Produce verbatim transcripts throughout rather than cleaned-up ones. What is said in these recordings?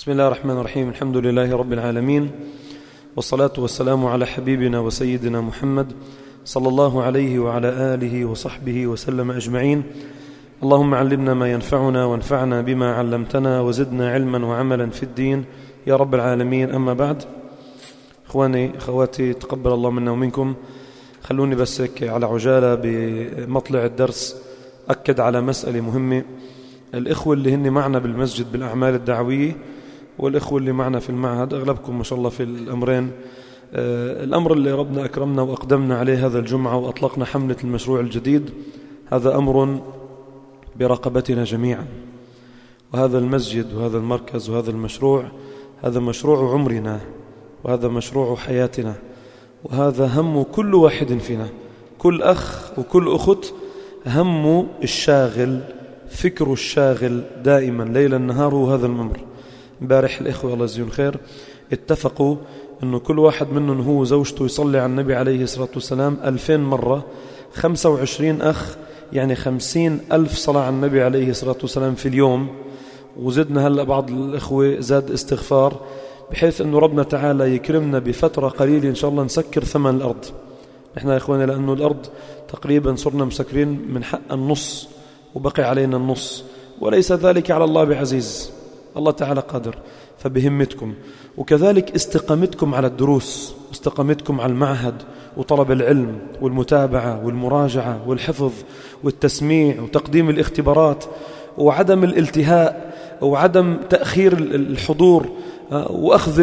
بسم الله الرحمن الرحيم. الحمد لله رب العالمين، والصلاة والسلام على حبيبنا وسيدنا محمد صلى الله عليه وعلى آله وصحبه وسلم أجمعين. اللهم علمنا ما ينفعنا وانفعنا بما علمتنا وزدنا علما وعملا في الدين يا رب العالمين. أما بعد، إخواني أخواتي، تقبل الله منا ومنكم. خلوني بس هيك على عجالة بمطلع الدرس أكد على مسألة مهمة. الإخوة اللي هن معنا بالمسجد بالأعمال الدعوية والإخوة اللي معنا في المعهد، أغلبكم ما شاء الله في الأمرين. آه الأمر اللي ربنا أكرمنا وأقدمنا عليه هذا الجمعة وأطلقنا حملة المشروع الجديد، هذا أمر برقبتنا جميعا. وهذا المسجد وهذا المركز وهذا المشروع، هذا مشروع عمرنا وهذا مشروع حياتنا، وهذا هم كل واحد فينا، كل أخ وكل أخت، هم الشاغل، فكر الشاغل دائما ليلا نهار هو هذا الأمر. امبارح الإخوة الله يجزيهم خير اتفقوا أنه كل واحد منهم هو زوجته يصلي على النبي عليه الصلاة والسلام ألفين مرة، خمسة وعشرين أخ، يعني خمسين ألف صلاة على النبي عليه الصلاة والسلام في اليوم. وزدنا هلأ بعض الإخوة زاد استغفار، بحيث أنه ربنا تعالى يكرمنا بفترة قليلة إن شاء الله نسكر ثمن الأرض. نحن يا إخواني لأنه الأرض تقريبا صرنا مسكرين من حق النص وبقي علينا النص، وليس ذلك على الله بعزيز، الله تعالى قادر. فبهمتكم، وكذلك استقامتكم على الدروس، استقامتكم على المعهد وطلب العلم والمتابعة والمراجعة والحفظ والتسميع وتقديم الاختبارات وعدم الالتهاء وعدم تأخير الحضور وأخذ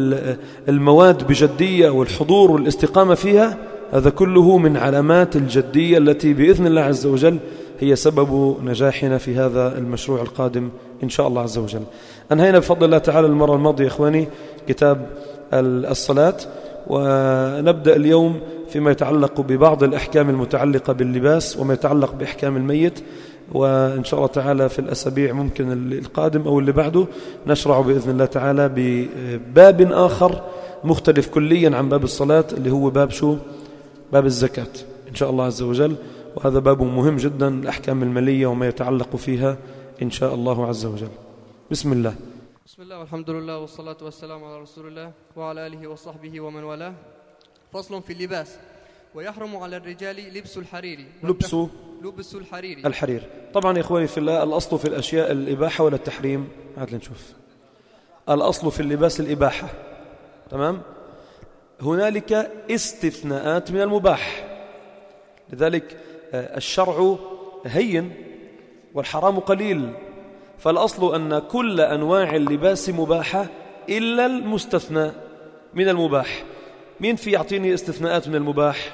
المواد بجدية والحضور والاستقامة فيها، هذا كله من علامات الجدية التي بإذن الله عز وجل هي سبب نجاحنا في هذا المشروع القادم إن شاء الله عز وجل. أنهينا بفضل الله تعالى المرة الماضية إخواني كتاب الصلاة، ونبدأ اليوم فيما يتعلق ببعض الأحكام المتعلقة باللباس وما يتعلق بأحكام الميت. وإن شاء الله تعالى في الأسابيع ممكن القادم أو اللي بعده نشرع بإذن الله تعالى بباب آخر مختلف كليا عن باب الصلاة، اللي هو باب شو؟ باب الزكاة إن شاء الله عز وجل. وهذا باب مهم جدا، الأحكام المالية وما يتعلق فيها إن شاء الله عز وجل. بسم الله. بسم الله والحمد لله والصلاة والسلام على رسول الله وعلى آله وصحبه ومن والاه. فصل في اللباس. ويحرم على الرجال لبس الحرير. لبس لبس الحرير الحرير. طبعا يا إخواني في الله، الأصل في الأشياء الإباحة ولا التحريم؟ هات لنشوف. الأصل في اللباس الإباحة، تمام؟ هنالك استثناءات من المباح، لذلك الشرع هين والحرام قليل. فالأصل أن كل أنواع اللباس مباحة إلا المستثنى من المباح. مين في يعطيني استثناءات من المباح؟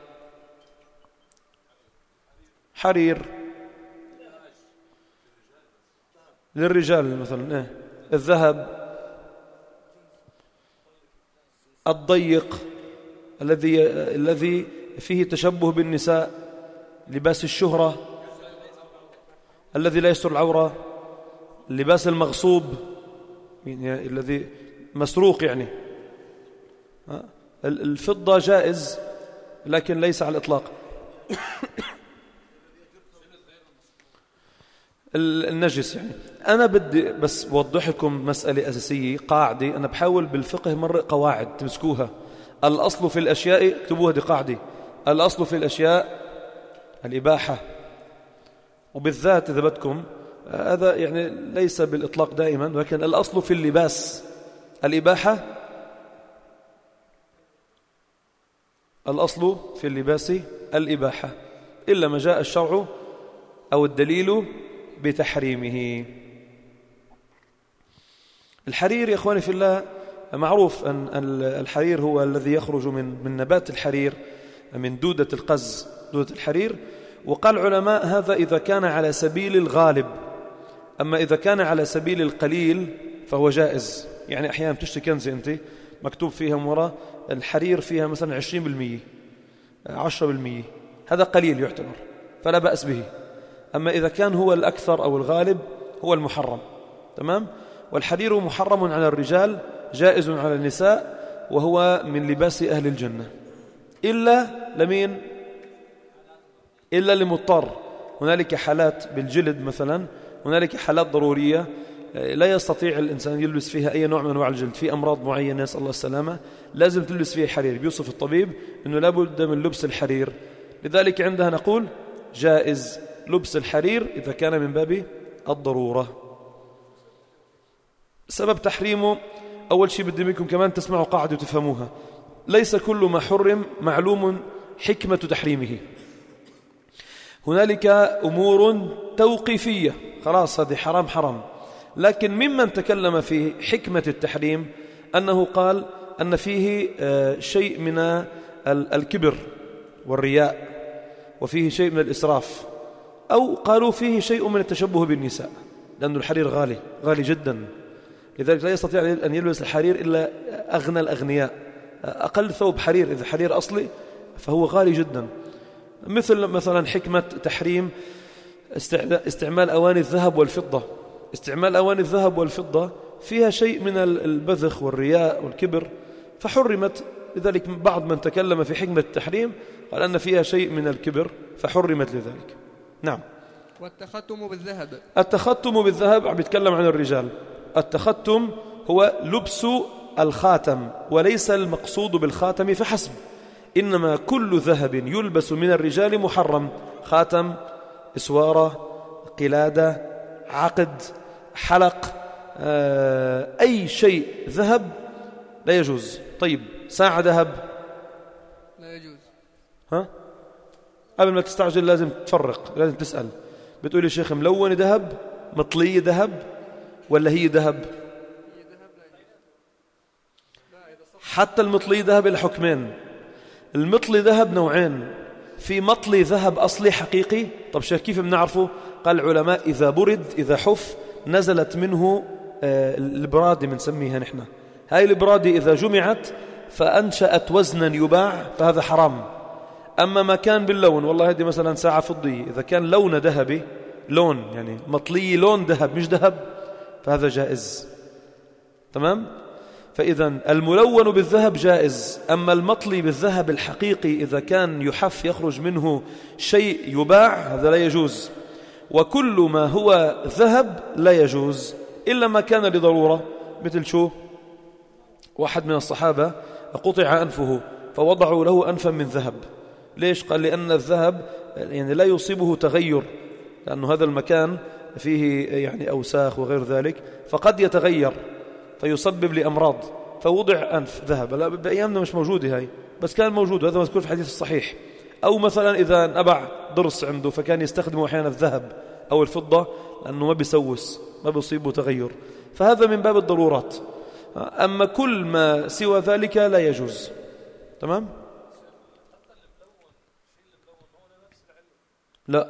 حرير للرجال مثلا، الذهب، الضيق الذي الذي فيه تشبه بالنساء، لباس الشهرة الذي لا يستر العورة، اللباس المغصوب يعني الذي مسروق، يعني الفضة جائز لكن ليس على الإطلاق. النجس يعني. أنا بدي بس أوضح لكم مسألة أساسية، قاعدة. أنا بحاول بالفقه مرة قواعد تمسكوها. الأصل في الأشياء، اكتبوها دي قاعدة، الأصل في الأشياء الإباحة. وبالذات إذا بدكم هذا يعني ليس بالإطلاق دائما، ولكن الأصل في اللباس الإباحة. الأصل في اللباس الإباحة إلا ما جاء الشرع أو الدليل بتحريمه. الحرير يا إخواني في الله، معروف أن الحرير هو الذي يخرج من من نبات الحرير، من دودة القز، دودة الحرير. وقال العلماء هذا إذا كان على سبيل الغالب، أما إذا كان على سبيل القليل فهو جائز. يعني أحيانا تشتري كنزة أنت مكتوب فيها مرة الحرير فيها مثلا عشرين بالمئة عشرة بالمئة، هذا قليل يعتبر فلا بأس به. أما إذا كان هو الأكثر أو الغالب هو المحرم، تمام؟ والحرير محرم على الرجال، جائز على النساء، وهو من لباس أهل الجنة إلا لمين؟ إلا لمضطر. هنالك حالات بالجلد مثلا، هنالك حالات ضرورية لا يستطيع الإنسان يلبس فيها أي نوع من أنواع الجلد، في أمراض معينة نسأل الله السلامة لازم تلبس فيها حرير، بيوصف الطبيب أنه لابد من لبس الحرير. لذلك عندها نقول جائز لبس الحرير إذا كان من باب الضرورة. سبب تحريمه أول شيء بدي منكم كمان تسمعوا قاعدة وتفهموها، ليس كل ما حرم معلوم حكمة تحريمه. هنالك أمور توقيفية خلاص هذه حرام حرام، لكن ممن تكلم في حكمة التحريم أنه قال أن فيه شيء من الكبر والرياء، وفيه شيء من الإسراف، أو قالوا فيه شيء من التشبه بالنساء، لأن الحرير غالي غالي جدا، لذلك لا يستطيع أن يلبس الحرير إلا أغنى الأغنياء. أقل ثوب حرير إذا حرير أصلي فهو غالي جدا. مثل مثلا حكمة تحريم استعمال أواني الذهب والفضة، استعمال أواني الذهب والفضة فيها شيء من البذخ والرياء والكبر فحرمت، لذلك بعض من تكلم في حكمة التحريم قال أن فيها شيء من الكبر فحرمت لذلك. نعم. والتختم بالذهب، التختم بالذهب عم يتكلم عن الرجال. التختم هو لبس الخاتم، وليس المقصود بالخاتم فحسب، إنما كل ذهب يلبس من الرجال محرم، خاتم، إسوارة، قلادة، عقد، حلق، أي شيء ذهب لا يجوز. طيب ساعة ذهب لا يجوز. ها؟ قبل ما تستعجل لازم تفرق، لازم تسأل، بتقول يا شيخ ملون ذهب مطلي ذهب ولا هي ذهب؟ حتى المطلي ذهب الحكمين. المطلي ذهب نوعين، في مطلي ذهب أصلي حقيقي. طب شيخ كيف بنعرفه؟ قال العلماء إذا برد إذا حف نزلت منه البرادة بنسميها نحن، هاي البرادة إذا جمعت فأنشأت وزنا يباع فهذا حرام. أما ما كان باللون، والله هذه مثلا ساعة فضية إذا كان لون ذهبي، لون يعني مطلي لون ذهب مش ذهب، فهذا جائز. تمام؟ فإذا الملون بالذهب جائز، أما المطلي بالذهب الحقيقي إذا كان يحف يخرج منه شيء يباع هذا لا يجوز. وكل ما هو ذهب لا يجوز إلا ما كان لضرورة، مثل شو؟ واحد من الصحابة قطع أنفه فوضعوا له أنفا من ذهب. ليش؟ قال لأن الذهب يعني لا يصيبه تغير، لأنه هذا المكان فيه يعني أوساخ وغير ذلك فقد يتغير فيسبب لأمراض، فوضع أنف ذهب. لا بأيامنا مش موجودة هاي، بس كان موجود، هذا مذكور في الحديث الصحيح. أو مثلا إذا انأبع ضرس عنده فكان يستخدمه أحيانا الذهب أو الفضة لأنه ما بيسوس ما بيصيبه تغير، فهذا من باب الضرورات. أما كل ما سوى ذلك لا يجوز. تمام؟ لا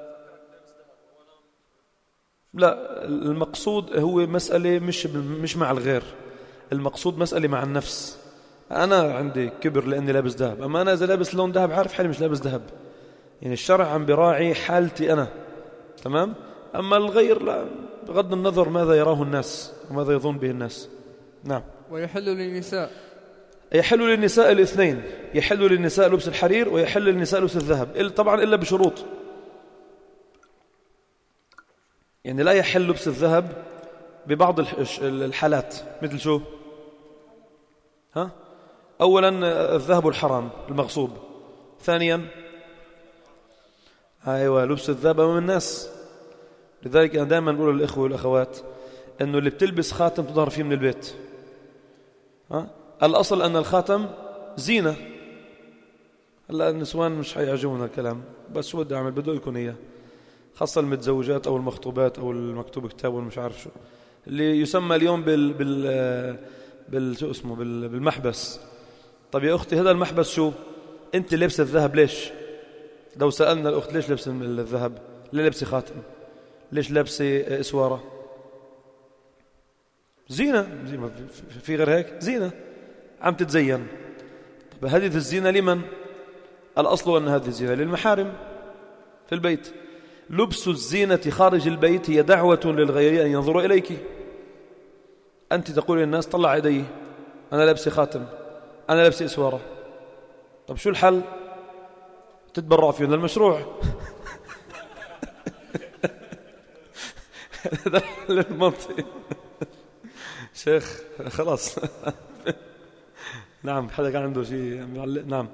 لا، المقصود هو مسألة مش مش مع الغير، المقصود مسألة مع النفس. أنا عندي كبر لأني لابس ذهب، أما أنا إذا لابس لون ذهب عارف حالي مش لابس ذهب، يعني الشرع عم براعي حالتي أنا. تمام؟ أما الغير لا، بغض النظر ماذا يراه الناس وماذا يظن به الناس. نعم. ويحل للنساء، يحل للنساء الاثنين، يحل للنساء لبس الحرير ويحل للنساء لبس الذهب، طبعا إلا بشروط. يعني لا يحل لبس الذهب ببعض الحالات، مثل شو؟ ها؟ أولا الذهب الحرام المغصوب، ثانيا أيوة لبس الذهب أمام الناس. لذلك أنا دائما أقول للإخوة والأخوات أنه اللي بتلبس خاتم تظهر فيه من البيت. ها؟ الأصل أن الخاتم زينة. هلا النسوان مش حيعجبون الكلام، بس شو بدي أعمل؟ بدو يكون إياه، خاصة المتزوجات أو المخطوبات أو المكتوب كتاب والمش عارف شو اللي يسمى اليوم بال بال بال شو اسمه بال بالمحبس. طب يا أختي هذا المحبس شو؟ أنت لبس الذهب ليش؟ لو سألنا الأخت ليش لبس الذهب؟ ليه لبسي خاتم؟ ليش لبسي إسوارة؟ زينة، في غير هيك زينة، عم تتزين. طب هذه الزينة لمن؟ الأصل أن هذه الزينة للمحارم في البيت. لبس الزينة خارج البيت هي دعوة للغير أن ينظروا إليك. أنت تقول للناس طلع يدي، أنا لابسي خاتم، أنا لابسي إسوارة. طب شو الحل؟ تتبرع فيهم للمشروع. هذا المنطق. شيخ خلاص. نعم، حدا كان عنده شيء معلق؟ نعم.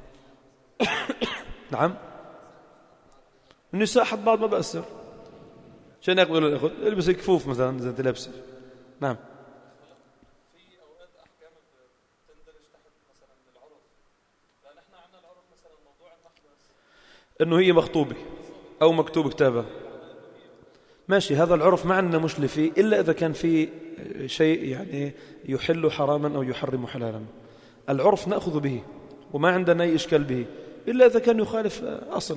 نعم، النساء حد بعض ما بأثر. شان يقبلوا الأخذ البس كفوف مثلا إذا أنت لابسه. نعم. في أوقات أحكام بتندرج تحت مثلا العرف، لأن إحنا عندنا العرف مثلا موضوع المحبس إنه هي مخطوبة أو مكتوب كتابة، ماشي، هذا العرف ما عندنا مشكلة فيه إلا إذا كان في شيء يعني يحل حراما أو يحرم حلالا. العرف نأخذ به وما عندنا أي إشكال به إلا إذا كان يخالف أصل.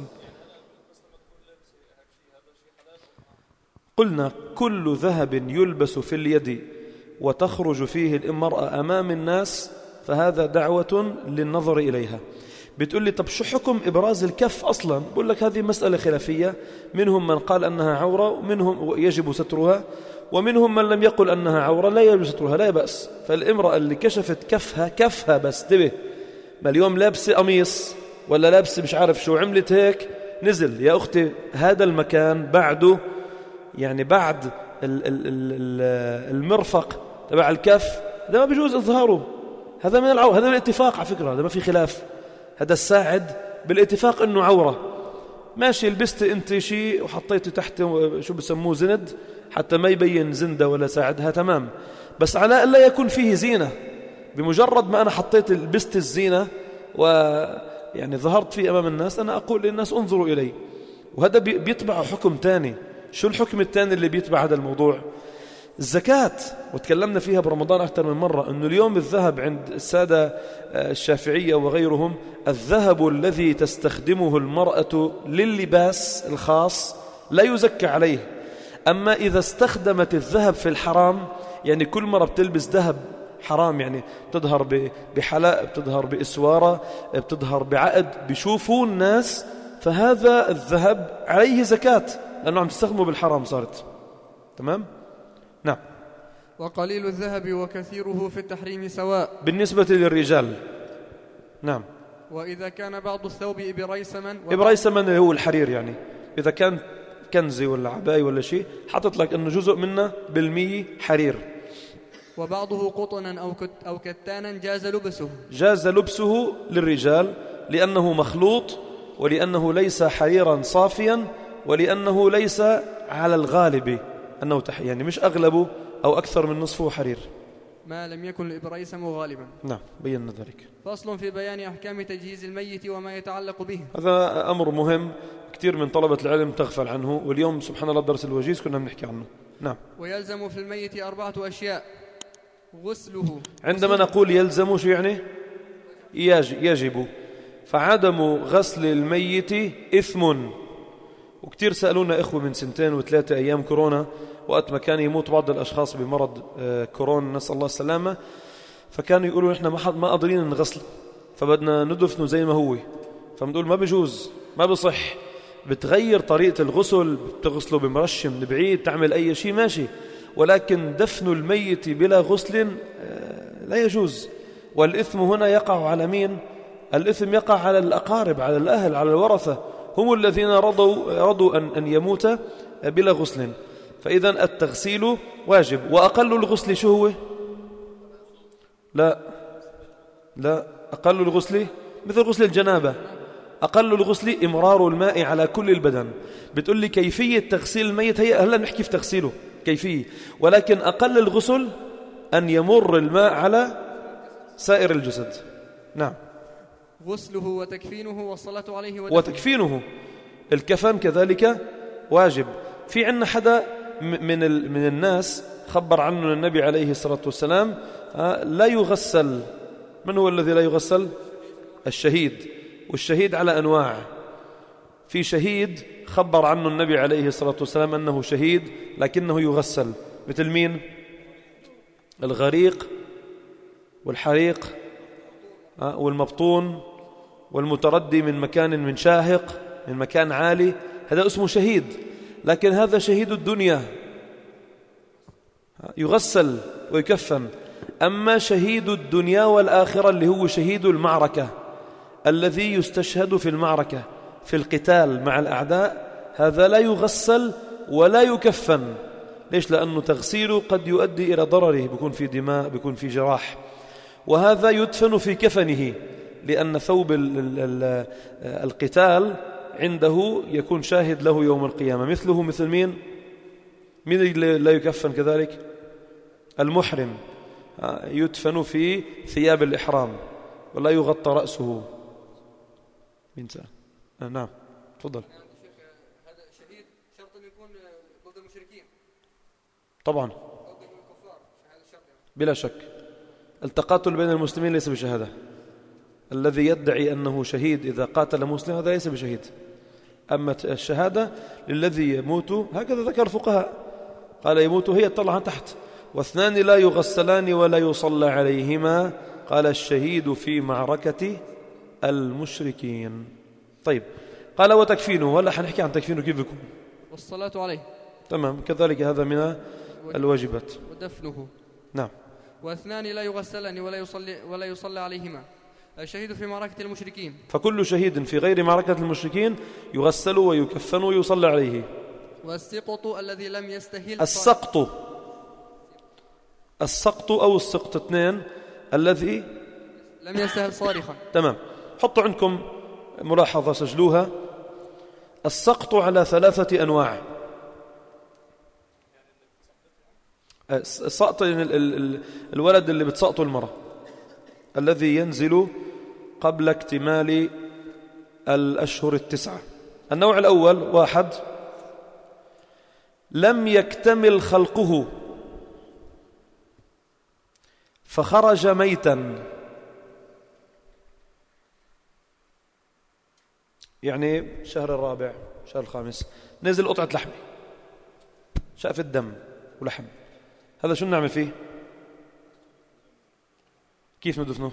قلنا كل ذهب يلبس في اليد وتخرج فيه المرأة أمام الناس فهذا دعوة للنظر إليها. بتقول لي طب شو حكم إبراز الكف أصلا؟ بقول لك هذه مسألة خلافية، منهم من قال أنها عورة ومنهم يجب سترها، ومنهم من لم يقل أنها عورة لا يجب سترها، لا بأس. فالامرأة اللي كشفت كفها كفها بس، انتبه، ما اليوم لابسة قميص ولا لابسة مش عارف شو عملت هيك نزل، يا أختي هذا المكان بعده يعني بعد المرفق تبع الكف هذا ما بيجوز إظهاره، هذا من العورة، هذا من الاتفاق على فكرة، هذا ما في خلاف، هذا الساعد بالاتفاق إنه عورة. ماشي، لبست أنت شيء وحطيته تحت شو بسموه زند حتى ما يبين زندة ولا ساعدها، تمام، بس على ألا يكون فيه زينة. بمجرد ما أنا حطيت لبست الزينة ويعني ظهرت فيه أمام الناس أنا أقول للناس انظروا إلي، وهذا بيتبع حكم تاني. شو الحكم الثاني اللي بيتبع هذا الموضوع؟ الزكاة، وتكلمنا فيها برمضان أكثر من مرة، أنه اليوم الذهب عند السادة الشافعية وغيرهم الذهب الذي تستخدمه المرأة لللباس الخاص لا يزكى عليه. أما إذا استخدمت الذهب في الحرام، يعني كل مرة بتلبس ذهب حرام، يعني بتظهر بحلاء، بتظهر بإسوارة، بتظهر بعقد، بيشوفوا الناس، فهذا الذهب عليه زكاة لأنه عم تستخدمه بالحرام صارت. تمام؟ نعم. وقليل الذهب وكثيره في التحريم سواء بالنسبة للرجال. نعم. وإذا كان بعض الثوب إبريسما، إبريسما هو الحرير، يعني إذا كان كنزي ولا عباي ولا شيء حطت لك أنه جزء منه بالمية حرير، وبعضه قطنا أو, كت أو كتانا جاز لبسه جاز لبسه للرجال لأنه مخلوط، ولأنه ليس حريرا صافيا، ولأنه ليس على الغالب أنه تح... يعني مش أغلبه أو أكثر من نصفه حرير، ما لم يكن الإبريسم غالبا. نعم، بينا ذلك. فصل في بيان أحكام تجهيز الميت وما يتعلق به. هذا أمر مهم، كثير من طلبة العلم تغفل عنه، واليوم سبحان الله الدرس الوجيز كنا بنحكي عنه. نعم. ويلزم في الميت أربعة أشياء: غسله. عندما نقول يلزم شو يعني؟ يجب، فعدم غسل الميت إثم. وكتير سألونا إخوة من سنتين وثلاثة أيام كورونا، وقت ما كان يموت بعض الأشخاص بمرض كورونا نسأل الله السلامة، فكانوا يقولوا إحنا ما ما قادرين نغسل، فبدنا ندفنه زي ما هو. فبنقول ما بيجوز، ما بصح، بتغير طريقة الغسل، بتغسله بمرش من بعيد، تعمل أي شيء ماشي، ولكن دفن الميت بلا غسل لا يجوز. والإثم هنا يقع على مين؟ الإثم يقع على الأقارب، على الأهل، على الورثة، هم الذين رضوا, رضوا أن, أن يموت بلا غسل. فإذا التغسيل واجب. وأقل الغسل شو هو؟ لا لا أقل الغسل مثل غسل الجنابة، أقل الغسل إمرار الماء على كل البدن. بتقول لي كيفية تغسيل الميت، هي هلا نحكي في تغسيله كيفية، ولكن أقل الغسل أن يمر الماء على سائر الجسد. نعم. غسله وتكفينه والصلاة عليه ودفنه. وتكفينه، الكفن كذلك واجب. في عنا حدا من من الناس خبر عنه النبي عليه الصلاة والسلام لا يغسل. من هو الذي لا يغسل؟ الشهيد. والشهيد على أنواع. في شهيد خبر عنه النبي عليه الصلاة والسلام أنه شهيد لكنه يغسل، مثل مين؟ الغريق والحريق والمبطون والمتردي من مكان من شاهق، من مكان عالي، هذا اسمه شهيد. لكن هذا شهيد الدنيا يغسل ويكفن. أما شهيد الدنيا والآخرة اللي هو شهيد المعركة الذي يستشهد في المعركة في القتال مع الأعداء، هذا لا يغسل ولا يكفن. ليش؟ لأنه تغسيله قد يؤدي إلى ضرره، بيكون في دماء، بيكون في جراح. وهذا يدفن في كفنه، لأن ثوب ال ال ال القتال عنده يكون شاهد له يوم القيامة. مثله مثل مين؟ مين اللي لا يكفن كذلك؟ المحرم يدفن في ثياب الإحرام ولا يغطى رأسه. مين سأل؟ آه نعم تفضل. هذا شهيد شرط أن يكون ضد المشركين طبعا ضد الكفار، هذا الشرط بلا شك. التقاتل بين المسلمين ليس بشهادة. الذي يدعي أنه شهيد إذا قاتل مسلم هذا ليس بشهيد. أما الشهادة للذي يموت هكذا ذكر الفقهاء، قال يموت هي طلعها تحت. واثنان لا يغسلان ولا يصلى عليهما، قال الشهيد في معركة المشركين. طيب قال وتكفينه، ولا حنحكي عن تكفينه كيف يكون؟ والصلاة عليه. تمام كذلك هذا من الواجبات. ودفنه. نعم. واثنان لا يغسلان ولا يصلي ولا يصلى عليهما، الشهيد في معركة المشركين. فكل شهيد في غير معركة المشركين يغسل ويكفن ويصلى عليه. والسقط الذي لم يستهل. السقط السقط أو السقط اثنين، الذي لم يستهل صارخا. تمام. حطوا عندكم ملاحظة سجلوها. السقط على ثلاثة أنواع. السقط الولد اللي بتسقطه المرأة، الذي ينزل قبل اكتمال الأشهر التسعة. النوع الأول واحد لم يكتمل خلقه فخرج ميتا، يعني شهر الرابع شهر الخامس نزل قطعة لحم، شقفة دم ولحم، هذا شو نعمل فيه؟ كيف ندفنه؟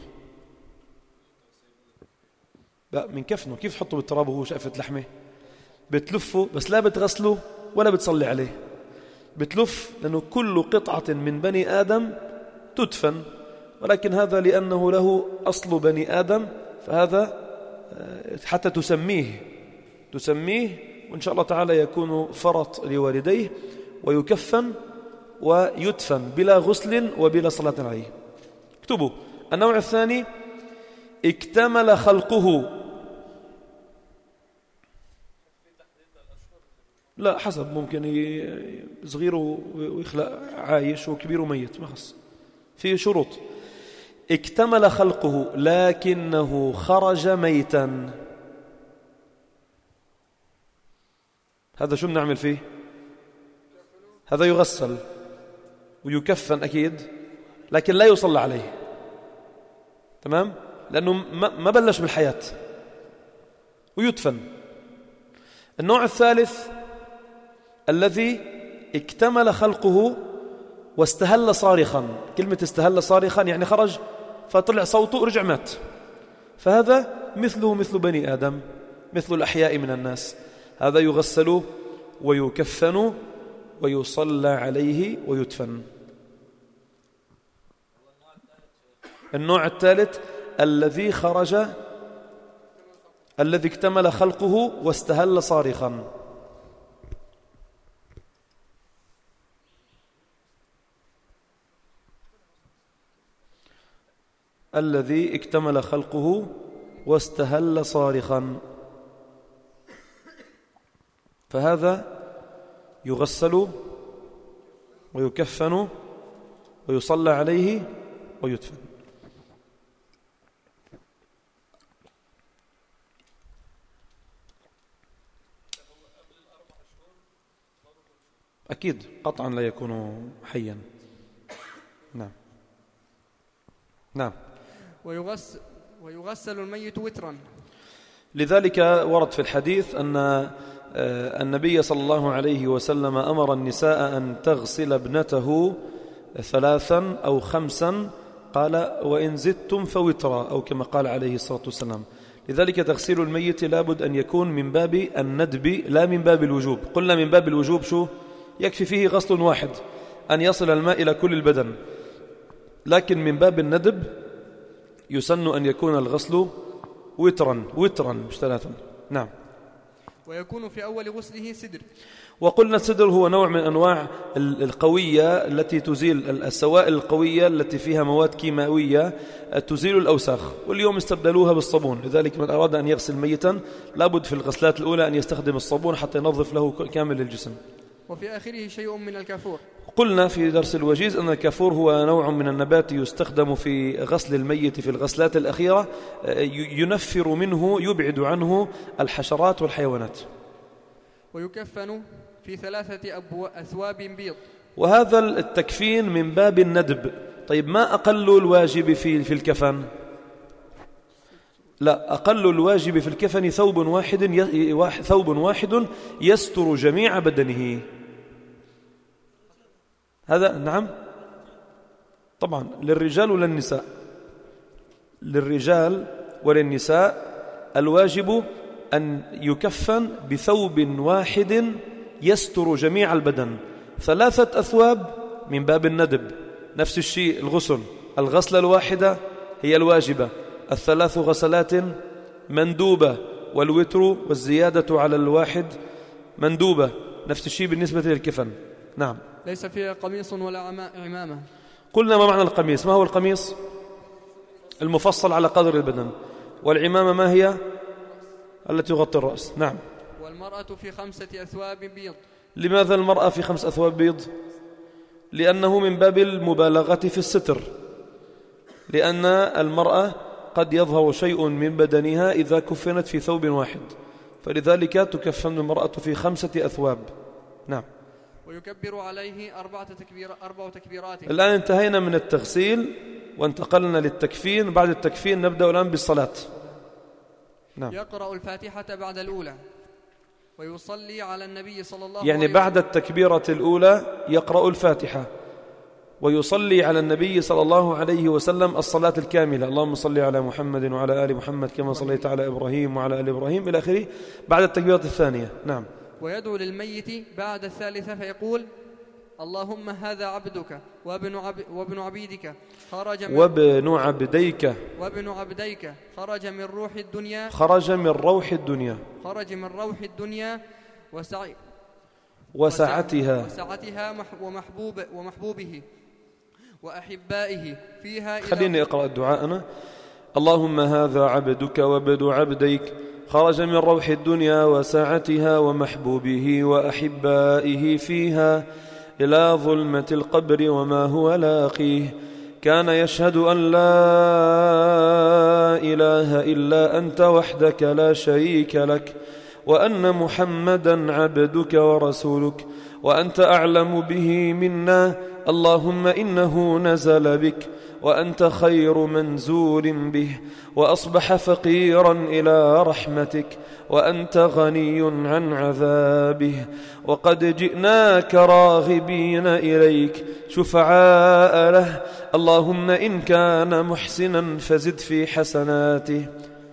لا من كفنه. كيف تحطه بالتراب وهو شقفة لحمة؟ بتلفه، بس لا بتغسله ولا بتصلي عليه، بتلف، لأنه كل قطعة من بني آدم تدفن، ولكن هذا لأنه له أصل بني آدم، فهذا حتى تسميه تسميه وإن شاء الله تعالى يكون فرط لوالديه، ويكفن ويدفن بلا غسل وبلا صلاة عليه. اكتبوا. النوع الثاني اكتمل خلقه، لا حسب، ممكن صغيره ويخلق عايش وكبيره ميت، ما خص، فيه شروط. اكتمل خلقه لكنه خرج ميتا، هذا شو بنعمل فيه؟ هذا يغسل ويكفن أكيد، لكن لا يصلى عليه. تمام؟ لأنه ما بلش بالحياة، ويدفن. النوع الثالث الذي اكتمل خلقه واستهل صارخا. كلمة استهل صارخا يعني خرج فطلع صوته ورجع مات، فهذا مثله مثل بني آدم، مثل الأحياء من الناس، هذا يغسل ويكفن ويصلى عليه ويدفن. النوع الثالث الذي خرج، الذي اكتمل خلقه واستهل صارخا. الذي اكتمل خلقه واستهل صارخا، فهذا يغسل ويكفن ويصلى عليه ويدفن. أكيد قطعا لا يكون حيا. نعم نعم. ويغسل, ويغسل الميت وترا. لذلك ورد في الحديث أن النبي صلى الله عليه وسلم أمر النساء أن تغسل ابنته ثلاثا أو خمسا، قال وإن زدتم فوترا، أو كما قال عليه الصلاة والسلام. لذلك تغسيل الميت لابد أن يكون من باب الندب لا من باب الوجوب. قلنا من باب الوجوب شو؟ يكفي فيه غسل واحد أن يصل الماء إلى كل البدن، لكن من باب الندب يسن أن يكون الغسل وترا وترا مش ثلاثا. نعم. ويكون في أول غسله سدر. وقلنا السدر هو نوع من أنواع القوية التي تزيل السوائل القوية التي فيها مواد كيماوية تزيل الأوساخ، واليوم استبدلوها بالصابون. لذلك من أراد أن يغسل ميتا لابد في الغسلات الأولى أن يستخدم الصابون حتى ينظف له كامل الجسم. وفي آخره شيء من الكافور. قلنا في درس الوجيز أن الكافور هو نوع من النبات يستخدم في غسل الميت في الغسلات الأخيرة، ينفر منه، يبعد عنه الحشرات والحيوانات. ويكفن في ثلاثة أثواب بيض. وهذا التكفين من باب الندب. طيب ما أقل الواجب في في الكفن؟ لا، أقل الواجب في الكفن ثوب واحد ثوب واحد يستر جميع بدنه. هذا نعم طبعا للرجال وللنساء، للرجال وللنساء الواجب أن يكفن بثوب واحد يستر جميع البدن. ثلاثة أثواب من باب الندب. نفس الشيء الغسل، الغسلة الواحدة هي الواجبة، الثلاث غسلات مندوبة، والوتر والزيادة على الواحد مندوبة. نفس الشيء بالنسبة للكفن. نعم. ليس فيها قميص ولا عمامة. قلنا ما معنى القميص؟ ما هو القميص؟ المفصل على قدر البدن. والعمامة ما هي؟ التي تغطي الرأس. نعم. والمرأة في خمسة أثواب بيض. لماذا المرأة في خمس أثواب بيض؟ لأنه من باب المبالغة في الستر، لأن المرأة قد يظهر شيء من بدنها إذا كفنت في ثوب واحد، فلذلك تكفن المرأة في خمسة أثواب. نعم. ويكبر عليه أربعة تكبير أربع تكبيرات. الآن انتهينا من التغسيل وانتقلنا للتكفين. بعد التكفين نبدأ الآن بالصلاة. نعم. يقرأ الفاتحة بعد الأولى ويصلي على النبي صلى الله يعني عليه بعد التكبيرة الأولى يقرأ الفاتحة ويصلي على النبي صلى الله عليه وسلم الصلاة الكاملة. اللهم صل على محمد وعلى آل محمد كما صليت على إبراهيم وعلى آل إبراهيم إلى آخره بعد التكبيرة الثانية. نعم. ويدعو للميت بعد الثالثة فيقول: اللهم هذا عبدك وابن, عب وابن عبيدك خرج من وابن عبديك وابن عبديك خرج من روح الدنيا خرج من روح الدنيا خرج من روح الدنيا وسعي وسعتها وسعتها ومحبوب ومحبوبه وأحبائه فيها. خليني أقرأ الدعاء أنا. اللهم هذا عبدك وابن عبديك خرج من روح الدنيا وسعتها ومحبوبه وأحبائه فيها إلى ظلمة القبر وما هو لاقيه. كان يشهد أن لا إله إلا أنت وحدك لا شريك لك، وأن محمدا عبدك ورسولك، وأنت أعلم به منا. اللهم إنه نزل بك وأنت خير منزول به، وأصبح فقيرا إلى رحمتك، وأنت غني عن عذابه، وقد جئناك راغبين إليك شفعاء له. اللهم إن كان محسنا فزد في حسناته،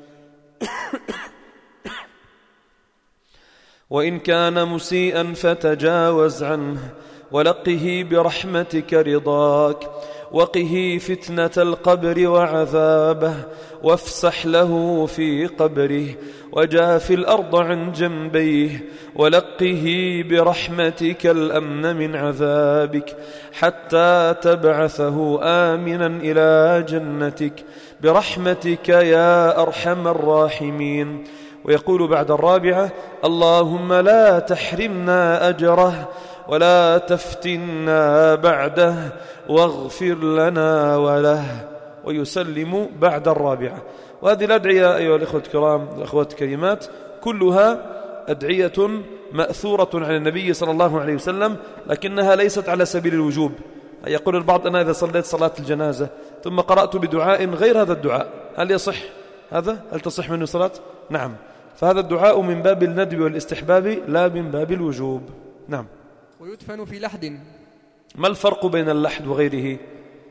وإن كان مسيئا فتجاوز عنه، ولقه برحمتك رضاك، وقه فتنة القبر وعذابه، وافسح له في قبره، وجاف الأرض عن جنبيه، ولقه برحمتك الأمن من عذابك، حتى تبعثه آمنا إلى جنتك برحمتك يا أرحم الراحمين. ويقول بعد الرابعة: اللهم لا تحرمنا أجره ولا تفتنا بعده واغفر لنا وله. ويسلم بعد الرابعة. وهذه الأدعية أيها الإخوة الكرام الأخوات الكريمات كلها أدعية مأثورة عن النبي صلى الله عليه وسلم، لكنها ليست على سبيل الوجوب. يقول البعض: أنا إذا صليت صلاة الجنازة ثم قرأت بدعاء غير هذا الدعاء هل يصح هذا؟ هل تصح منه صلاة؟ نعم. فهذا الدعاء من باب الندب والاستحباب لا من باب الوجوب. نعم. ويدفن في لحد. ما الفرق بين اللحد وغيره؟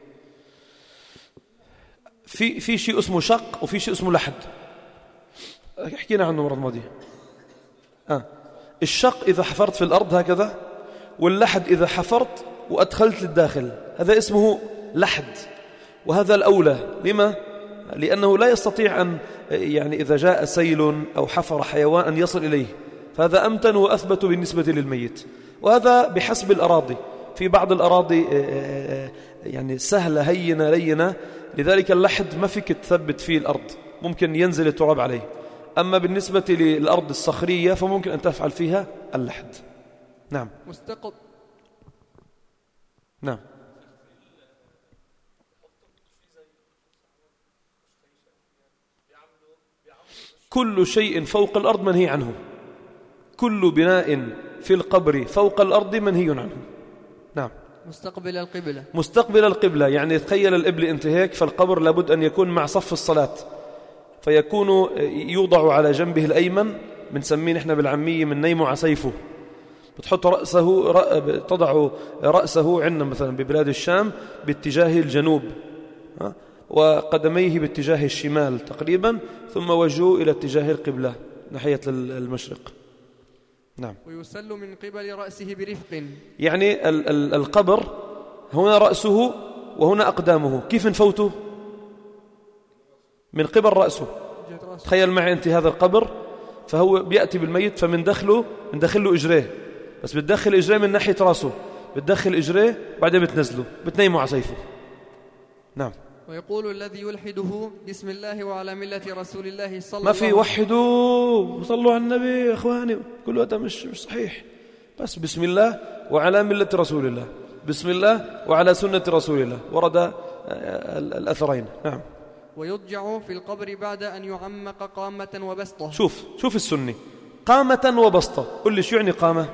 في في شيء اسمه شق وفي شيء اسمه لحد. حكينا عنه المرة الماضية. آه. الشق إذا حفرت في الأرض هكذا، واللحد إذا حفرت وأدخلت للداخل، هذا اسمه لحد، وهذا الأولى. لما؟ لأنه لا يستطيع أن يعني إذا جاء سيل أو حفر حيوان أن يصل إليه، فهذا أمتن وأثبت بالنسبة للميت. وهذا بحسب الأراضي، في بعض الأراضي يعني سهلة هينة لينة، لذلك اللحد ما فيك تثبت فيه الأرض، ممكن ينزل التراب عليه. أما بالنسبة للأرض الصخرية فممكن أن تفعل فيها اللحد. نعم. مستقب نعم. كل شيء فوق الأرض منهي عنه، كل بناء في القبر فوق الأرض منهي عنه. نعم. مستقبل القبلة، مستقبل القبلة، يعني تخيل القبلة أنت هيك، فالقبر لابد أن يكون مع صف الصلاة، فيكون يوضع على جنبه الأيمن، بنسميه نحن بالعامية من نيمه على سيفه، بتحط رأسه تضع رأسه عندنا مثلا ببلاد الشام باتجاه الجنوب، وقدميه باتجاه الشمال تقريبا، ثم وجهه إلى اتجاه القبلة ناحية المشرق. نعم. ويسل من قبل رأسه برفق، يعني ال ال القبر هنا رأسه وهنا أقدامه، كيف نفوته؟ من قبل رأسه. تخيل معي أنت هذا القبر، فهو بيأتي بالميت فمن دخله من دخله إجريه، بس بتدخل إجريه من ناحية رأسه، بتدخل إجريه بعدين بتنزله، بتنيمه على سيفه. نعم. ويقول الذي يلحده بسم الله وعلى ملة رسول الله صلى الله عليه وسلم. ما في وحدوا وصلوا على النبي يا إخواني، كل هذا مش مش صحيح، بس بسم الله وعلى ملة رسول الله، بسم الله وعلى سنة رسول الله، ورد الأثرين. نعم. ويضجع في القبر بعد أن يعمق قامة وبسطة. شوف شوف السنة، قامة وبسطة. قل لي شو يعني قامة؟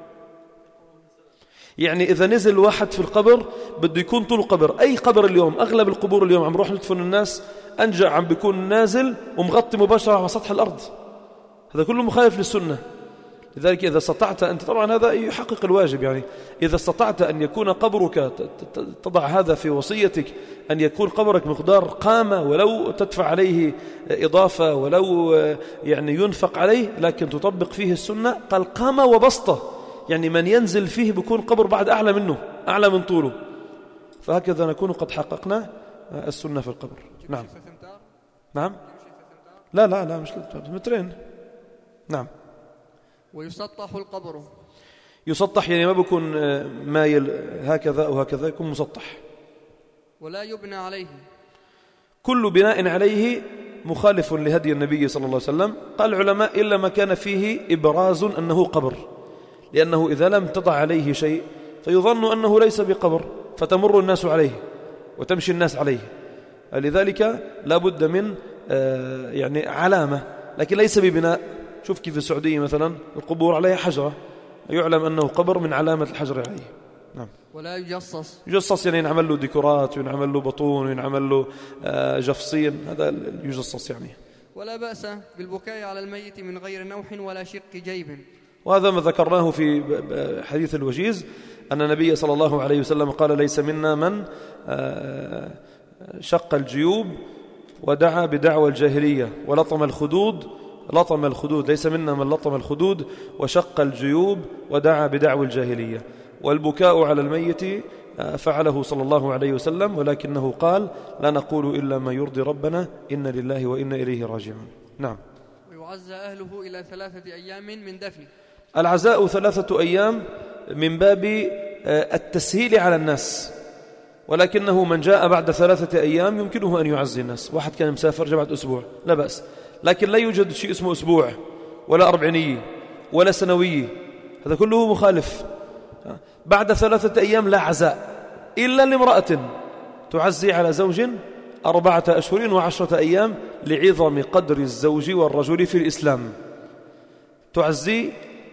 يعني إذا نزل واحد في القبر بده يكون طول قبر. أي قبر اليوم، أغلب القبور اليوم عم روح ندفن الناس أنجع عم بيكون نازل ومغطي مباشرة على سطح الأرض، هذا كله مخالف للسنة. لذلك إذا استطعت أنت، طبعا هذا يحقق الواجب، يعني إذا استطعت أن يكون قبرك، تضع هذا في وصيتك، أن يكون قبرك مقدار قامة، ولو تدفع عليه إضافة، ولو يعني ينفق عليه، لكن تطبق فيه السنة. قال قامة وبسطة، يعني من ينزل فيه بيكون قبر بعد أعلى منه، أعلى من طوله. فهكذا نكون قد حققنا السنة في القبر. نعم. نعم. لا لا لا مش مترين. نعم. ويسطح القبر. يسطح يعني ما بيكون مايل هكذا أو هكذا، يكون مسطح. ولا يبنى عليه. كل بناء عليه مخالف لهدي النبي صلى الله عليه وسلم. قال العلماء إلا ما كان فيه إبراز أنه قبر، لأنه إذا لم تضع عليه شيء فيظن أنه ليس بقبر، فتمر الناس عليه وتمشي الناس عليه. لذلك لا بد من يعني علامة، لكن ليس ببناء. شوف كيف في السعودية مثلا القبور عليها حجرة، يعلم أنه قبر من علامة الحجر عليه. نعم. ولا يجصص. يجصص يعني ينعمل له ديكورات، وينعمل له بطون، وينعمل له جفصين، هذا يجصص يعني. ولا بأس بالبكاء على الميت من غير نوح ولا شق جيب. وهذا ما ذكرناه في حديث الوجيز، أن النبي صلى الله عليه وسلم قال ليس منا من شق الجيوب ودعا بدعوى الجاهلية ولطم الخدود، لطم الخدود، ليس منا من لطم الخدود وشق الجيوب ودعا بدعوى الجاهلية. والبكاء على الميت فعله صلى الله عليه وسلم، ولكنه قال لا نقول إلا ما يرضي ربنا، إن لله وإنا إليه راجعون. نعم. ويعزى أهله إلى ثلاثة أيام من دفنه. العزاء ثلاثة أيام من باب التسهيل على الناس، ولكنه من جاء بعد ثلاثة أيام يمكنه أن يعزي الناس. واحد كان مسافر جاء بعد أسبوع لا بأس، لكن لا يوجد شيء اسمه أسبوع ولا أربعينية ولا سنوية، هذا كله مخالف. بعد ثلاثة أيام لا عزاء إلا لامرأة تعزي على زوج أربعة أشهر وعشرة أيام لعظم قدر الزوج والرجل في الإسلام، تعزي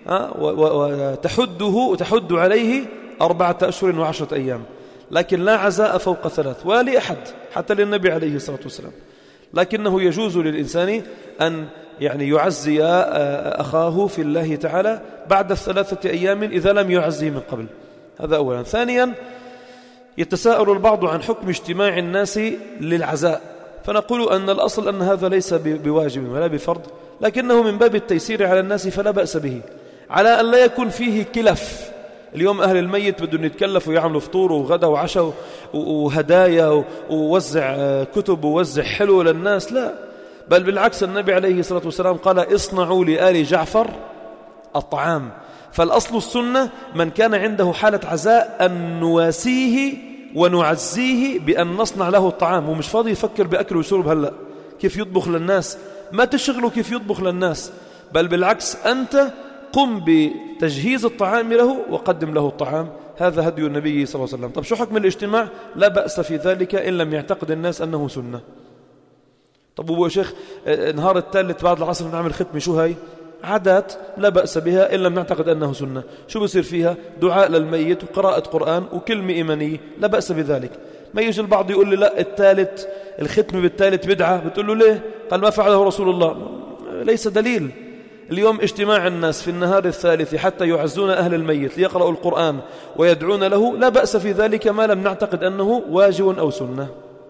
وتحده وتحد عليه أربعة أشهر وعشرة أيام، لكن لا عزاء فوق ثلاث ولا لأحد حتى للنبي عليه الصلاة والسلام. لكنه يجوز للإنسان أن يعني يعزي أخاه في الله تعالى بعد الثلاثة أيام إذا لم يعزيه من قبل. هذا أولا. ثانيا، يتساءل البعض عن حكم اجتماع الناس للعزاء، فنقول أن الأصل أن هذا ليس بواجب ولا بفرض، لكنه من باب التيسير على الناس فلا بأس به، على أن لا يكون فيه كلف. اليوم أهل الميت بدهم يتكلفوا يعملوا فطور وغدا وعشاء وهدايا ووزع كتب ووزع حلو للناس، لا، بل بالعكس النبي عليه الصلاة والسلام قال اصنعوا لآل جعفر الطعام. فالأصل السنة من كان عنده حالة عزاء أن نواسيه ونعزيه بأن نصنع له الطعام، ومش فاضي يفكر بأكل وشرب هلأ كيف يطبخ للناس، ما تشغله كيف يطبخ للناس، بل بالعكس أنت قم بتجهيز الطعام له وقدم له الطعام. هذا هدي النبي صلى الله عليه وسلم. طب شو حكم الاجتماع؟ لا بأس في ذلك إن لم يعتقد الناس أنه سنة. طب أبو شيخ نهار الثالث بعد العصر نعمل ختمة، شو هاي؟ عادات لا بأس بها إن لم نعتقد أنه سنة. شو بصير فيها؟ دعاء للميت وقراءة قرآن وكلمة إيمانية، لا بأس بذلك. ما يجي البعض يقول لي لا الثالث الختمة بالثالث بدعة، بتقول له ليه؟ قال ما فعله رسول الله. ليس دليل. اليوم اجتماع الناس في النهار الثالث حتى يعزون أهل الميت ليقرأوا القرآن ويدعون له، لا بأس في ذلك ما لم نعتقد أنه واجب أو سنة.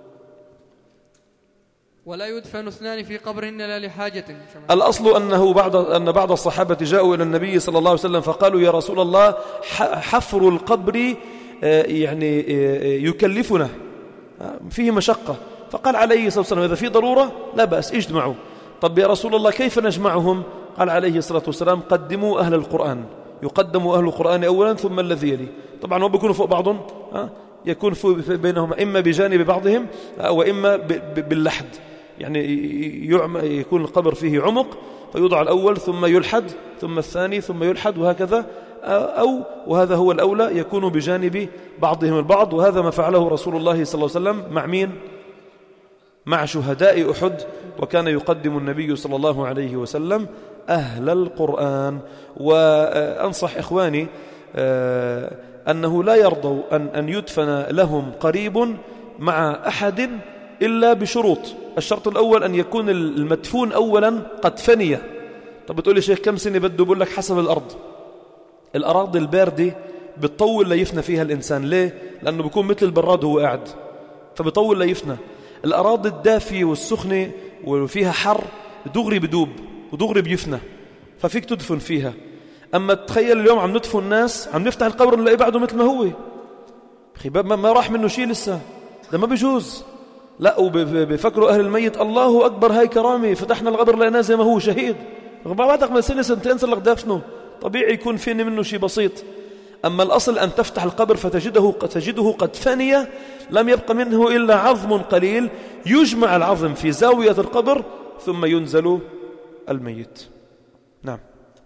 ولا يدفن اثنان في قبر إلا لحاجة. الأصل أنه بعض أن بعض الصحابة جاءوا إلى النبي صلى الله عليه وسلم فقالوا يا رسول الله حفر القبر يعني يكلفنا فيه مشقة، فقال عليه الصلاة والسلام إذا في ضرورة لا بأس اجتمعوا. طب يا رسول الله كيف نجمعهم؟ قال عليه الصلاة والسلام قدموا أهل القرآن، يقدموا أهل القرآن أولا ثم الذي يلي. طبعا ما بيكونوا فوق بعضهم، يكون بينهم إما بجانب بعضهم وإما باللحد، يعني يكون القبر فيه عمق فيوضع الأول ثم يلحد ثم الثاني ثم يلحد وهكذا، أو وهذا هو الأولى يكون بجانب بعضهم البعض. وهذا ما فعله رسول الله صلى الله عليه وسلم مع مين؟ مع شهداء أحد. وكان يقدم النبي صلى الله عليه وسلم أهل القرآن. وأنصح إخواني أنه لا يرضوا أن, أن يدفن لهم قريب مع أحد إلا بشروط. الشرط الأول أن يكون المدفون أولا قد فني. طب بتقول لي شيخ كم سنة بده؟ بقول لك حسب الأرض. الأراضي الباردة بتطول ليفنى فيها الإنسان. ليه؟ لأنه بيكون مثل البراد هو قاعد فبيطول ليفنى. الأراضي الدافية والسخنة وفيها حر دغري بدوب ودغري بيفنى، ففيك تدفن فيها. أما تخيل اليوم عم ندفن الناس، عم نفتح القبر نلاقي بعده مثل ما هو، ما راح منه شيء لسه، ده ما بيجوز. لا، وبفكروا أهل الميت الله أكبر هاي كرامة، فتحنا القبر لقيناه زي ما هو شهيد، بعدك من سنة سنتين صار لك دافنه، طبيعي يكون فيني منه شيء بسيط. أما الأصل أن تفتح القبر فتجده تجده قد فني، لم يبق منه إلا عظم قليل، يجمع العظم في زاوية القبر ثم ينزل الميت. نعم.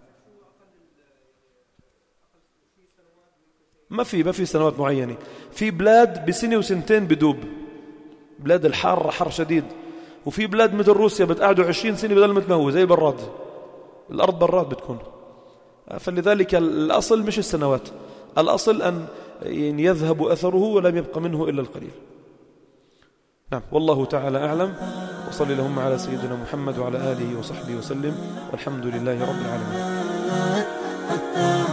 ما في ما في سنوات معينة. في بلاد بسنة وسنتين بدوب، بلاد الحار حر شديد، وفي بلاد مثل روسيا بتقعدوا عشرين سنة بدل مثل ما هو زي البراد، الأرض براد بتكون. فلذلك الأصل مش السنوات، الأصل أن يذهب أثره ولم يبق منه إلا القليل. نعم، والله تعالى أعلم. وصلي اللهم على سيدنا محمد وعلى آله وصحبه وسلم، والحمد لله رب العالمين.